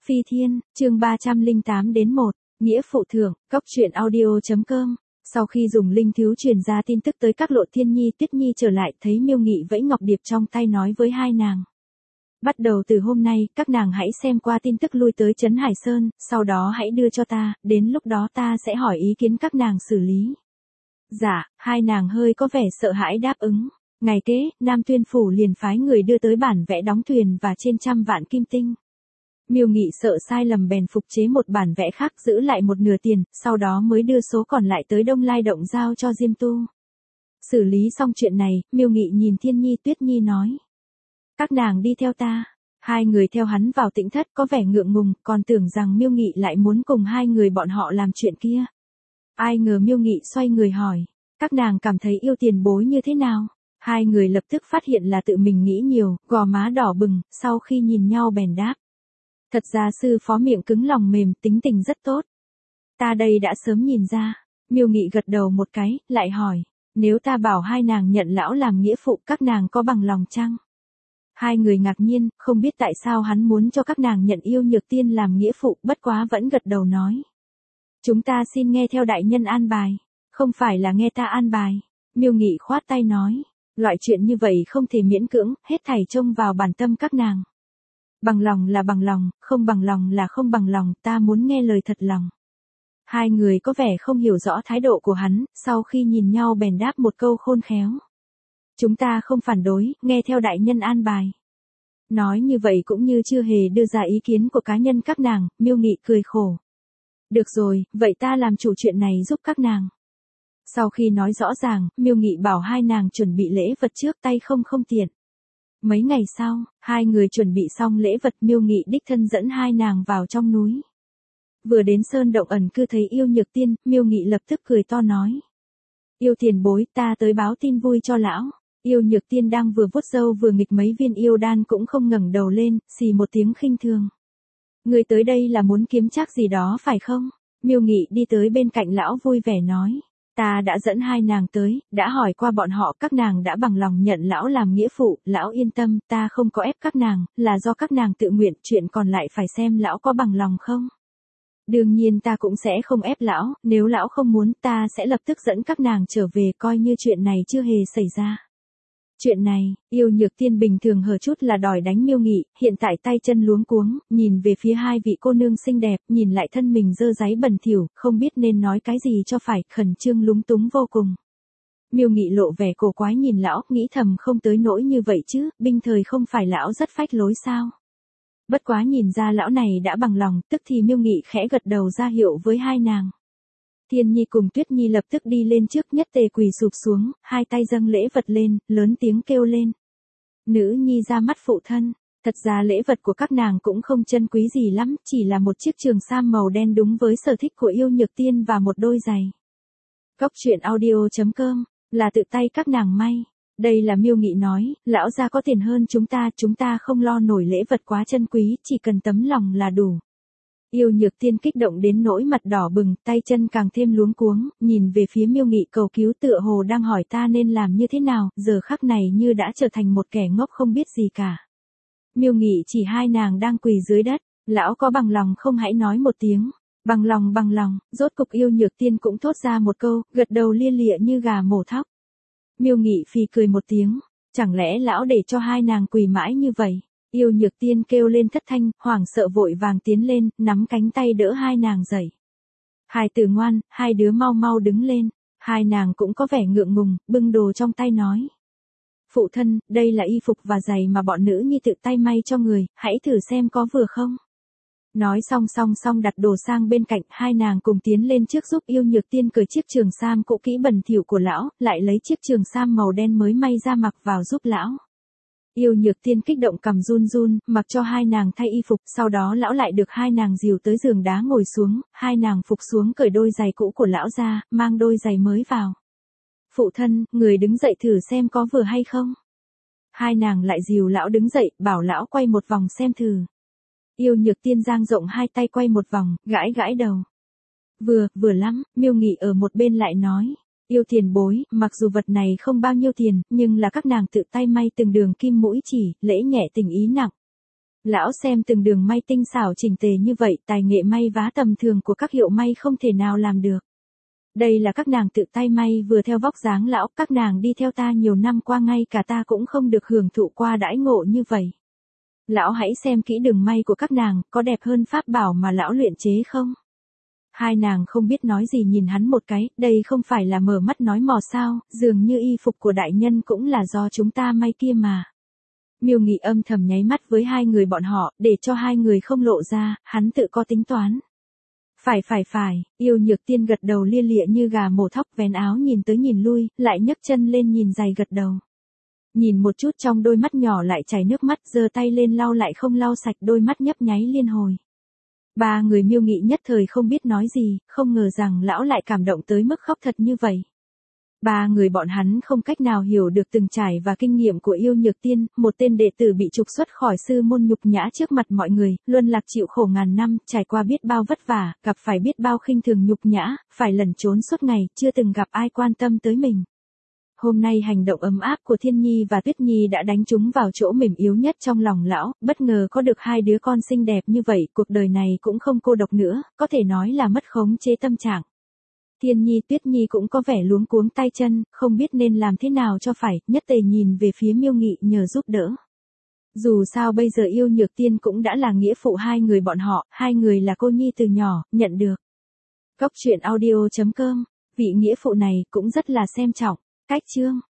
Phi Thiên, chương 308 đến 1, nghĩa phụ thưởng, cốc truyện audio.com. Sau khi dùng linh thiếu truyền ra tin tức tới các Lộ Thiên Nhi Tuyết Nhi trở lại, thấy Miêu Nghị vẫy ngọc điệp trong tay nói với hai nàng. Bắt đầu từ hôm nay, các nàng hãy xem qua tin tức lui tới Trấn Hải Sơn, sau đó hãy đưa cho ta, đến lúc đó ta sẽ hỏi ý kiến các nàng xử lý. Dạ, hai nàng hơi có vẻ sợ hãi đáp ứng. Ngày kế, Nam Tuyên Phủ liền phái người đưa tới bản vẽ đóng thuyền và trên 100 vạn kim tinh. Miêu Nghị sợ sai lầm bèn phục chế một bản vẽ khác giữ lại một nửa tiền, sau đó mới đưa số còn lại tới Đông Lai Động giao cho Diêm Tu. Xử lý xong chuyện này, Miêu Nghị nhìn Thiên Nhi Tuyết Nhi nói. Các nàng đi theo ta. Hai người theo hắn vào tĩnh thất có vẻ ngượng ngùng, còn tưởng rằng Miêu Nghị lại muốn cùng hai người bọn họ làm chuyện kia. Ai ngờ Miêu Nghị xoay người hỏi. Các nàng cảm thấy yêu tiền bối như thế nào? Hai người lập tức phát hiện là tự mình nghĩ nhiều, gò má đỏ bừng, sau khi nhìn nhau bèn đáp. Thật ra sư phó miệng cứng lòng mềm, tính tình rất tốt. Ta đây đã sớm nhìn ra. Miêu Nghị gật đầu một cái, lại hỏi. Nếu ta bảo hai nàng nhận lão làm nghĩa phụ, các nàng có bằng lòng chăng? Hai người ngạc nhiên, không biết tại sao hắn muốn cho các nàng nhận Yêu Nhược Tiên làm nghĩa phụ, bất quá vẫn gật đầu nói. Chúng ta xin nghe theo đại nhân an bài. Không phải là nghe ta an bài. Miêu Nghị khoát tay nói. Loại chuyện như vậy không thể miễn cưỡng, hết thảy trông vào bản tâm các nàng. Bằng lòng là bằng lòng, không bằng lòng là không bằng lòng, ta muốn nghe lời thật lòng. Hai người có vẻ không hiểu rõ thái độ của hắn, sau khi nhìn nhau bèn đáp một câu khôn khéo. Chúng ta không phản đối, nghe theo đại nhân an bài. Nói như vậy cũng như chưa hề đưa ra ý kiến của cá nhân các nàng, Miêu Nghị cười khổ. Được rồi, vậy ta làm chủ chuyện này giúp các nàng. Sau khi nói rõ ràng, Miêu Nghị bảo hai nàng chuẩn bị lễ vật trước, tay không tiện. Mấy ngày sau, hai người chuẩn bị xong lễ vật, Miêu Nghị đích thân dẫn hai nàng vào trong núi. Vừa đến sơn động ẩn cư thấy Yêu Nhược Tiên, Miêu Nghị lập tức cười to nói. Yêu tiền bối, ta tới báo tin vui cho lão. Yêu Nhược Tiên đang vừa vuốt râu vừa nghịch mấy viên yêu đan cũng không ngẩng đầu lên, xì một tiếng khinh thường. Người tới đây là muốn kiếm trác gì đó phải không? Miêu Nghị đi tới bên cạnh lão vui vẻ nói. Ta đã dẫn hai nàng tới, đã hỏi qua bọn họ, các nàng đã bằng lòng nhận lão làm nghĩa phụ, lão yên tâm, ta không có ép các nàng, là do các nàng tự nguyện, chuyện còn lại phải xem lão có bằng lòng không. Đương nhiên ta cũng sẽ không ép lão, nếu lão không muốn ta sẽ lập tức dẫn các nàng trở về coi như chuyện này chưa hề xảy ra. Chuyện này, Yêu Nhược Tiên bình thường hở chút là đòi đánh Miêu Nghị, hiện tại tay chân luống cuống, nhìn về phía hai vị cô nương xinh đẹp, nhìn lại thân mình dơ dáy bẩn thỉu, không biết nên nói cái gì cho phải, khẩn trương lúng túng vô cùng. Miêu Nghị lộ vẻ cổ quái nhìn lão, nghĩ thầm không tới nỗi như vậy chứ, binh thời không phải lão rất phách lối sao. Bất quá nhìn ra lão này đã bằng lòng, tức thì Miêu Nghị khẽ gật đầu ra hiệu với hai nàng. Thiên Nhi cùng Tuyết Nhi lập tức đi lên trước, nhất tề quỳ sụp xuống, hai tay dâng lễ vật lên, lớn tiếng kêu lên. Nữ nhi ra mắt phụ thân, thật ra lễ vật của các nàng cũng không chân quý gì lắm, chỉ là một chiếc trường sam màu đen đúng với sở thích của Yêu Nhược Tiên và một đôi giày. Cốc truyện audio.com, là tự tay các nàng may. Đây là Miêu Nghị nói, lão gia có tiền hơn chúng ta không lo nổi lễ vật quá chân quý, chỉ cần tấm lòng là đủ. Yêu Nhược Tiên kích động đến nỗi mặt đỏ bừng, tay chân càng thêm luống cuống, nhìn về phía Miêu Nghị cầu cứu tựa hồ đang hỏi ta nên làm như thế nào, giờ khắc này như đã trở thành một kẻ ngốc không biết gì cả. Miêu Nghị chỉ hai nàng đang quỳ dưới đất, lão có bằng lòng không hãy nói một tiếng, bằng lòng, rốt cục Yêu Nhược Tiên cũng thốt ra một câu, gật đầu lia lịa như gà mổ thóc. Miêu Nghị phì cười một tiếng, chẳng lẽ lão để cho hai nàng quỳ mãi như vậy? Yêu Nhược Tiên kêu lên thất thanh, hoảng sợ vội vàng tiến lên, nắm cánh tay đỡ hai nàng dậy. Hai tử ngoan, hai đứa mau mau đứng lên. Hai nàng cũng có vẻ ngượng ngùng, bưng đồ trong tay nói. Phụ thân, đây là y phục và giày mà bọn nữ nhi tự tay may cho người, hãy thử xem có vừa không. Nói xong đặt đồ sang bên cạnh, hai nàng cùng tiến lên trước giúp Yêu Nhược Tiên cởi chiếc trường sam cũ kỹ bẩn thỉu của lão, lại lấy chiếc trường sam màu đen mới may ra mặc vào giúp lão. Yêu Nhược Tiên kích động cầm run, mặc cho hai nàng thay y phục, sau đó lão lại được hai nàng dìu tới giường đá ngồi xuống, hai nàng phục xuống cởi đôi giày cũ của lão ra, mang đôi giày mới vào. Phụ thân, người đứng dậy thử xem có vừa hay không. Hai nàng lại dìu lão đứng dậy, bảo lão quay một vòng xem thử. Yêu Nhược Tiên dang rộng hai tay quay một vòng, gãi đầu. Vừa lắm, Miêu Nghị ở một bên lại nói. Yêu tiền bối, mặc dù vật này không bao nhiêu tiền, nhưng là các nàng tự tay may từng đường kim mũi chỉ, lễ nhẹ tình ý nặng. Lão xem từng đường may tinh xảo chỉnh tề như vậy, tài nghệ may vá tầm thường của các hiệu may không thể nào làm được. Đây là các nàng tự tay may, vừa theo vóc dáng lão, các nàng đi theo ta nhiều năm qua ngay cả ta cũng không được hưởng thụ qua đãi ngộ như vậy. Lão hãy xem kỹ đường may của các nàng, có đẹp hơn pháp bảo mà lão luyện chế không? Hai nàng không biết nói gì nhìn hắn một cái, đây không phải là mở mắt nói mò sao, dường như y phục của đại nhân cũng là do chúng ta may kia mà. Miêu Nghị âm thầm nháy mắt với hai người bọn họ, để cho hai người không lộ ra, hắn tự có tính toán. Phải, Yêu Nhược Tiên gật đầu lia lịa như gà mổ thóc, vén áo nhìn tới nhìn lui, lại nhấc chân lên nhìn giày gật đầu. Nhìn một chút trong đôi mắt nhỏ lại chảy nước mắt, giơ tay lên lau lại không lau sạch, đôi mắt nhấp nháy liên hồi. Ba người Miêu Nghị nhất thời không biết nói gì, không ngờ rằng lão lại cảm động tới mức khóc thật như vậy. Ba người bọn hắn không cách nào hiểu được từng trải và kinh nghiệm của Yêu Nhược Tiên, một tên đệ tử bị trục xuất khỏi sư môn nhục nhã trước mặt mọi người, luân lạc chịu khổ ngàn năm, trải qua biết bao vất vả, gặp phải biết bao khinh thường nhục nhã, phải lẩn trốn suốt ngày, chưa từng gặp ai quan tâm tới mình. Hôm nay hành động ấm áp của Thiên Nhi và Tuyết Nhi đã đánh trúng vào chỗ mềm yếu nhất trong lòng lão, bất ngờ có được hai đứa con xinh đẹp như vậy, cuộc đời này cũng không cô độc nữa, có thể nói là mất khống chế tâm trạng. Thiên Nhi Tuyết Nhi cũng có vẻ luống cuống tay chân, không biết nên làm thế nào cho phải, nhất tề nhìn về phía Miêu Nghị nhờ giúp đỡ. Dù sao bây giờ Yêu Nhược Tiên cũng đã là nghĩa phụ hai người bọn họ, hai người là cô nhi từ nhỏ, nhận được. Cốc truyện audio.com, vị nghĩa phụ này cũng rất là xem trọng. Cách chương